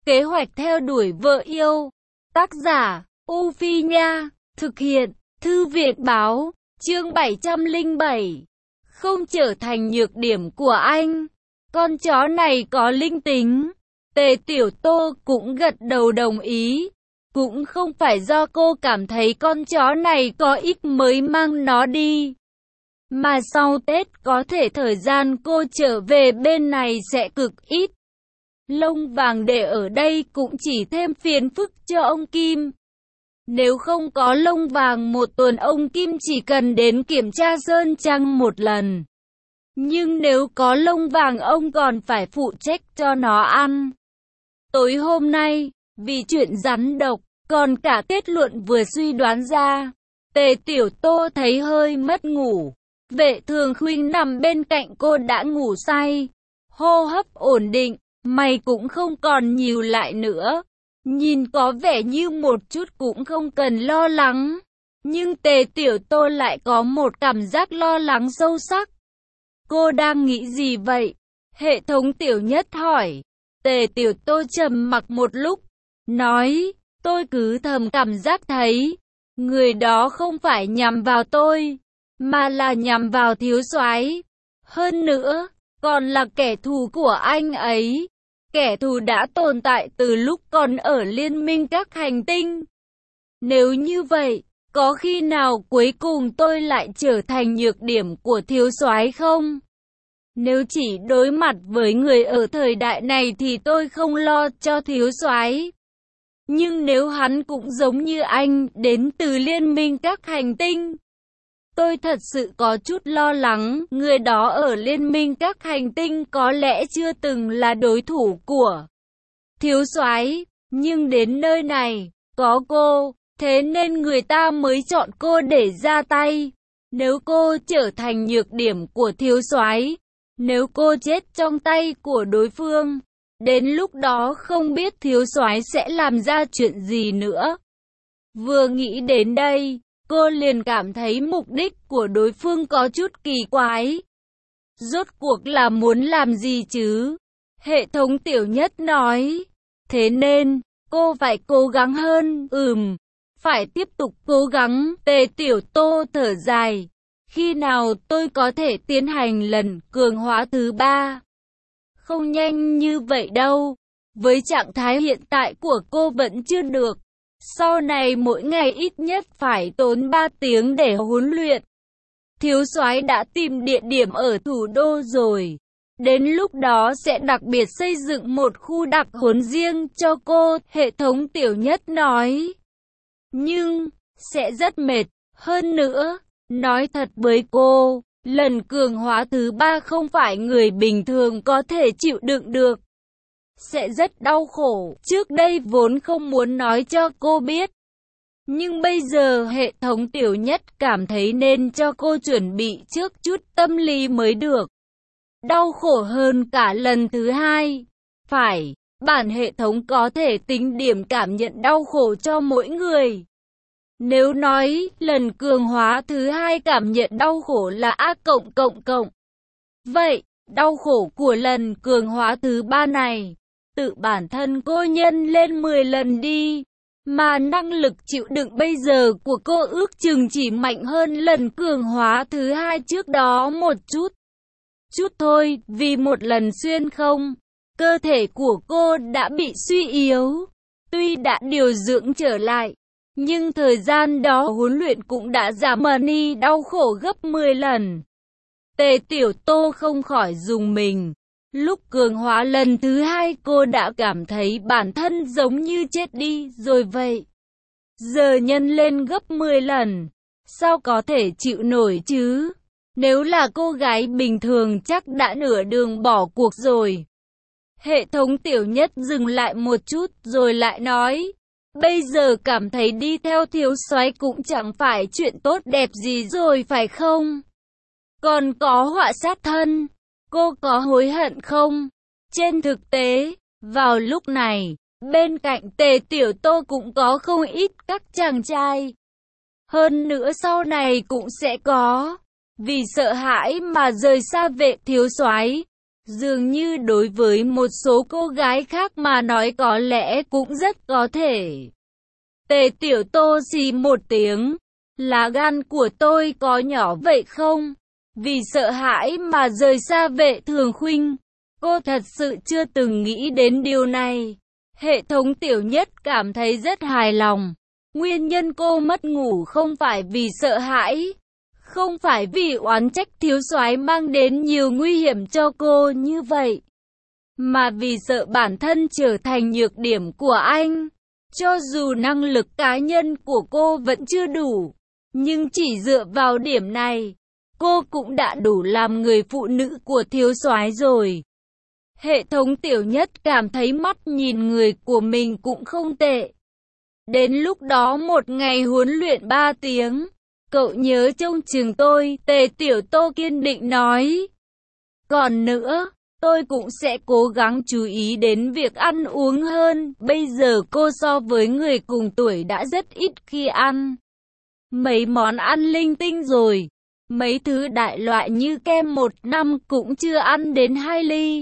Kế hoạch theo đuổi vợ yêu. Tác giả, U Phi Nha. Thực hiện, Thư viện Báo. Chương 707. Không trở thành nhược điểm của anh. Con chó này có linh tính. Tề Tiểu Tô cũng gật đầu đồng ý. Cũng không phải do cô cảm thấy con chó này có ích mới mang nó đi, mà sau Tết có thể thời gian cô trở về bên này sẽ cực ít. Lông vàng để ở đây cũng chỉ thêm phiền phức cho ông Kim. Nếu không có lông vàng một tuần ông Kim chỉ cần đến kiểm tra sơn trăng một lần. Nhưng nếu có lông vàng ông còn phải phụ trách cho nó ăn. Tối hôm nay, vì chuyện rắn độc, còn cả kết luận vừa suy đoán ra, Tề Tiểu Tô thấy hơi mất ngủ. Vệ Thường Khuynh nằm bên cạnh cô đã ngủ say, hô hấp ổn định, mày cũng không còn nhíu lại nữa. Nhìn có vẻ như một chút cũng không cần lo lắng. Nhưng Tề Tiểu Tô lại có một cảm giác lo lắng sâu sắc. Cô đang nghĩ gì vậy? Hệ thống Tiểu Nhất hỏi. Tề Tiểu Tô trầm mặc một lúc, nói, tôi cứ thầm cảm giác thấy, người đó không phải nhằm vào tôi, mà là nhằm vào thiếu soái. Hơn nữa, còn là kẻ thù của anh ấy. Kẻ thù đã tồn tại từ lúc còn ở Liên minh các hành tinh. Nếu như vậy, có khi nào cuối cùng tôi lại trở thành nhược điểm của thiếu soái không? Nếu chỉ đối mặt với người ở thời đại này thì tôi không lo cho thiếu soái. Nhưng nếu hắn cũng giống như anh, đến từ Liên minh các hành tinh, tôi thật sự có chút lo lắng, người đó ở Liên minh các hành tinh có lẽ chưa từng là đối thủ của thiếu soái, nhưng đến nơi này, có cô, thế nên người ta mới chọn cô để ra tay. Nếu cô trở thành nhược điểm của thiếu soái, nếu cô chết trong tay của đối phương, đến lúc đó không biết thiếu soái sẽ làm ra chuyện gì nữa. Vừa nghĩ đến đây, cô liền cảm thấy mục đích của đối phương có chút kỳ quái. Rốt cuộc là muốn làm gì chứ? Hệ thống Tiểu Nhất nói. Thế nên, cô phải cố gắng hơn. Phải tiếp tục cố gắng. Tề Tiểu Tô thở dài. Khi nào tôi có thể tiến hành lần cường hóa thứ 3? Không nhanh như vậy đâu. Với trạng thái hiện tại của cô vẫn chưa được. Sau này mỗi ngày ít nhất phải tốn 3 tiếng để huấn luyện. Thiếu soái đã tìm địa điểm ở thủ đô rồi. Đến lúc đó sẽ đặc biệt xây dựng một khu đặc huấn riêng cho cô, hệ thống Tiểu Nhất nói. Nhưng, sẽ rất mệt. Hơn nữa, nói thật với cô, lần cường hóa thứ 3 không phải người bình thường có thể chịu đựng được. Sẽ rất đau khổ, trước đây vốn không muốn nói cho cô biết. Nhưng bây giờ hệ thống Tiểu Nhất cảm thấy nên cho cô chuẩn bị trước chút tâm lý mới được. Đau khổ hơn cả lần thứ 2. Phải, bản hệ thống có thể tính điểm cảm nhận đau khổ cho mỗi người. Nếu nói lần cường hóa thứ 2 cảm nhận đau khổ là A+++, vậy, đau khổ của lần cường hóa thứ 3 này, tự bản thân cô nhân lên 10 lần đi. Mà năng lực chịu đựng bây giờ của cô ước chừng chỉ mạnh hơn lần cường hóa thứ 2 trước đó một chút. Chút thôi, vì một lần xuyên không, cơ thể của cô đã bị suy yếu. Tuy đã điều dưỡng trở lại, nhưng thời gian đó huấn luyện cũng đã giảm đi đau khổ gấp 10 lần. Tề Tiểu Tô không khỏi rùng mình. Lúc cường hóa lần thứ 2 cô đã cảm thấy bản thân giống như chết đi rồi vậy. Giờ nhân lên gấp 10 lần. Sao có thể chịu nổi chứ? Nếu là cô gái bình thường chắc đã nửa đường bỏ cuộc rồi. Hệ thống Tiểu Nhất dừng lại một chút rồi lại nói. Bây giờ cảm thấy đi theo thiếu soái cũng chẳng phải chuyện tốt đẹp gì rồi phải không? Còn có họa sát thân. Cô có hối hận không? Trên thực tế, vào lúc này, bên cạnh Tề Tiểu Tô cũng có không ít các chàng trai. Hơn nữa sau này cũng sẽ có. Vì sợ hãi mà rời xa Vệ thiếu soái, Dường như đối với một số cô gái khác mà nói có lẽ cũng rất có thể. Tề Tiểu Tô xì một tiếng. Lá gan của tôi có nhỏ vậy không? Vì sợ hãi mà rời xa Vệ Thường Khuynh. Cô thật sự chưa từng nghĩ đến điều này. Hệ thống Tiểu Nhất cảm thấy rất hài lòng. Nguyên nhân cô mất ngủ không phải vì sợ hãi, không phải vì oán trách thiếu soái mang đến nhiều nguy hiểm cho cô như vậy, mà vì sợ bản thân trở thành nhược điểm của anh. Cho dù năng lực cá nhân của cô vẫn chưa đủ, nhưng chỉ dựa vào điểm này, cô cũng đã đủ làm người phụ nữ của thiếu soái rồi. Hệ thống Tiểu Nhất cảm thấy mắt nhìn người của mình cũng không tệ. Đến lúc đó một ngày huấn luyện 3 tiếng, cậu nhớ trông chừng tôi, Tề Tiểu Tô kiên định nói. Còn nữa, tôi cũng sẽ cố gắng chú ý đến việc ăn uống hơn. Bây giờ cô so với người cùng tuổi đã rất ít khi ăn mấy món ăn linh tinh rồi. Mấy thứ đại loại như kem 1 năm cũng chưa ăn đến 2 ly.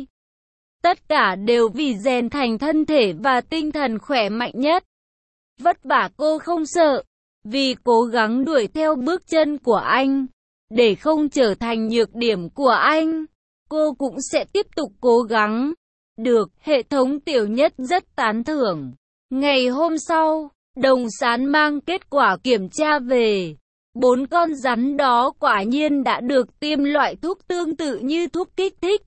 Tất cả đều vì rèn thành thân thể và tinh thần khỏe mạnh nhất. Vất vả cô không sợ, vì cố gắng đuổi theo bước chân của anh, để không trở thành nhược điểm của anh. Cô cũng sẽ tiếp tục cố gắng. Được, hệ thống Tiểu Nhất rất tán thưởng. Ngày hôm sau, Đồng Sán mang kết quả kiểm tra về. 4 con rắn đó quả nhiên đã được tiêm loại thuốc tương tự như thuốc kích thích.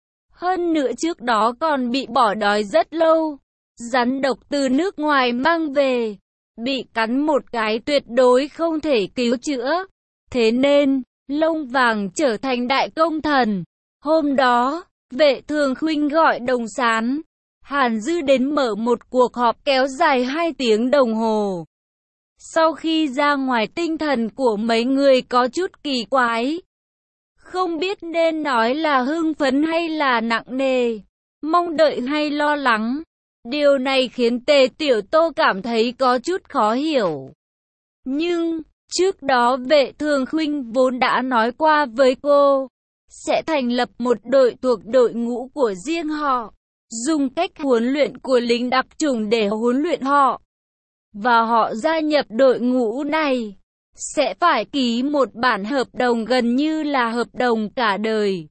Hơn nữa trước đó còn bị bỏ đói rất lâu. Rắn độc từ nước ngoài mang về, bị cắn một cái tuyệt đối không thể cứu chữa. Thế nên, Lông Vàng trở thành đại công thần. Hôm đó, Vệ Thường Khuynh gọi Đồng Sán, Hàn Dư đến mở một cuộc họp kéo dài 2 tiếng đồng hồ. Sau khi ra ngoài tinh thần của mấy người có chút kỳ quái. Không biết nên nói là hưng phấn hay là nặng nề, mong đợi hay lo lắng. Điều này khiến Tề Tiểu Tô cảm thấy có chút khó hiểu. Nhưng, trước đó Vệ Thường Khuynh vốn đã nói qua với cô, sẽ thành lập một đội thuộc đội ngũ của riêng họ, dùng cách huấn luyện của lính đặc chủng để huấn luyện họ. Và họ gia nhập đội ngũ này, sẽ phải ký một bản hợp đồng gần như là hợp đồng cả đời.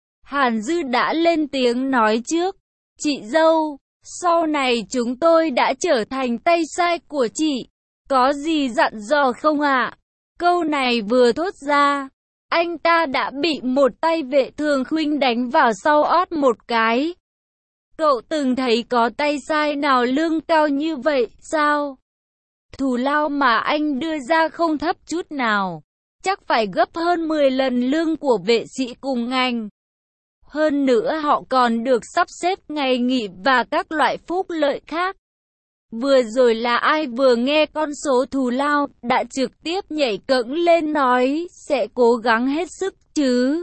Hàn Dư đã lên tiếng nói trước, chị dâu, sau này chúng tôi đã trở thành tay sai của chị, có gì dặn dò không ạ? Câu này vừa thốt ra, anh ta đã bị một tay Vệ Thường Khuynh đánh vào sau ót một cái. Cậu từng thấy có tay sai nào lương cao như vậy sao? Thù lao mà anh đưa ra không thấp chút nào, chắc phải gấp hơn 10 lần lương của vệ sĩ cùng ngành. Hơn nữa họ còn được sắp xếp ngày nghỉ và các loại phúc lợi khác. Vừa rồi là ai vừa nghe con số thù lao, đã trực tiếp nhảy cẫng lên nói, sẽ cố gắng hết sức chứ.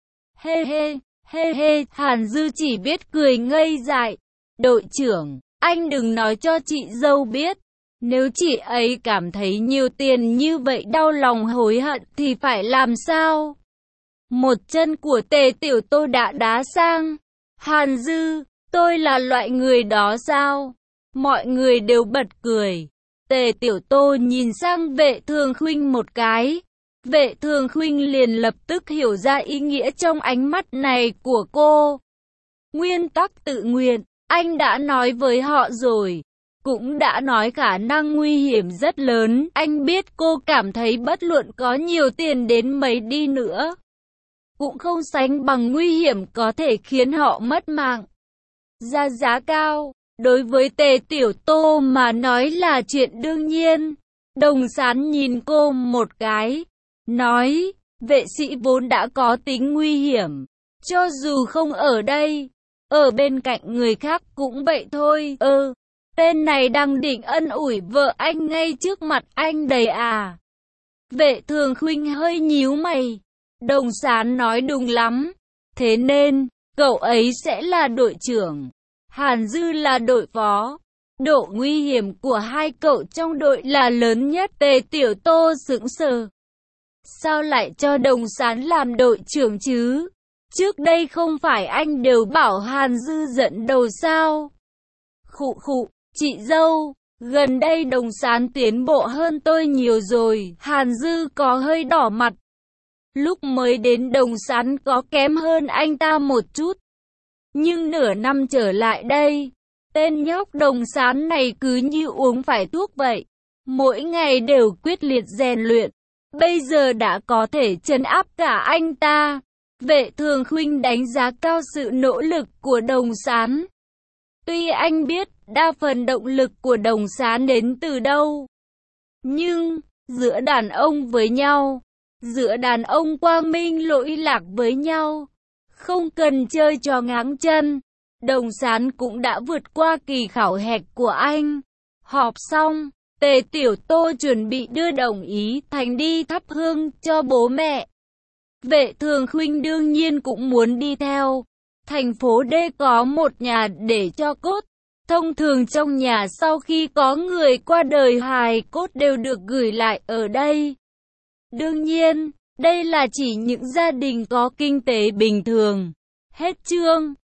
Hê hê, hê hê, Hàn Dư chỉ biết cười ngây dại. Đội trưởng, anh đừng nói cho chị dâu biết. Nếu chị ấy cảm thấy nhiều tiền như vậy đau lòng hối hận thì phải làm sao? Một chân của Tề Tiểu Tô đã đá sang. Hàn Dư, tôi là loại người đó sao? Mọi người đều bật cười. Tề Tiểu Tô nhìn sang Vệ Thường Khuynh một cái. Vệ Thường Khuynh liền lập tức hiểu ra ý nghĩa trong ánh mắt này của cô. Nguyên tắc tự nguyện, anh đã nói với họ rồi. Cũng đã nói khả năng nguy hiểm rất lớn. Anh biết cô cảm thấy bất luận có nhiều tiền đến mấy đi nữa, cũng không sánh bằng nguy hiểm có thể khiến họ mất mạng. Ra giá cao, đối với Tề Tiểu Tô mà nói là chuyện đương nhiên. Đồng Sán nhìn cô một cái, nói, vệ sĩ vốn đã có tính nguy hiểm. Cho dù không ở đây, ở bên cạnh người khác cũng vậy thôi. Tên này đang định ân ủi vợ anh ngay trước mặt anh đấy à? Vệ Thường Khuynh hơi nhíu mày. Đồng Sán nói đúng lắm. Thế nên, cậu ấy sẽ là đội trưởng, Hàn Dư là đội phó. Độ nguy hiểm của hai cậu trong đội là lớn nhất. Tề Tiểu Tô sững sờ. Sao lại cho Đồng Sán làm đội trưởng chứ? Trước đây không phải anh đều bảo Hàn Dư dẫn đầu sao? Khụ khụ, chị dâu, gần đây Đồng Sán tiến bộ hơn tôi nhiều rồi. Hàn Dư có hơi đỏ mặt. Lúc mới đến Đồng Sán có kém hơn anh ta một chút. Nhưng nửa năm trở lại đây, tên nhóc Đồng Sán này cứ như uống phải thuốc vậy. Mỗi ngày đều quyết liệt rèn luyện. Bây giờ đã có thể trấn áp cả anh ta. Vệ Thường Khuynh đánh giá cao sự nỗ lực của Đồng Sán. Tuy anh biết đa phần động lực của Đồng Sán đến từ đâu, nhưng giữa đàn ông với nhau, giữa đàn ông quang minh lỗi lạc với nhau, không cần chơi trò ngáng chân. Đồng Sán cũng đã vượt qua kỳ khảo hạch của anh. Họp xong, Tề Tiểu Tô chuẩn bị đưa Đồng Ý Thành đi thắp hương cho bố mẹ. Vệ Thường Khuynh đương nhiên cũng muốn đi theo. Thành phố D có một nhà để cho cốt. Thông thường trong nhà sau khi có người qua đời hài cốt đều được gửi lại ở đây. Đương nhiên, đây là chỉ những gia đình có kinh tế bình thường. Hết chương.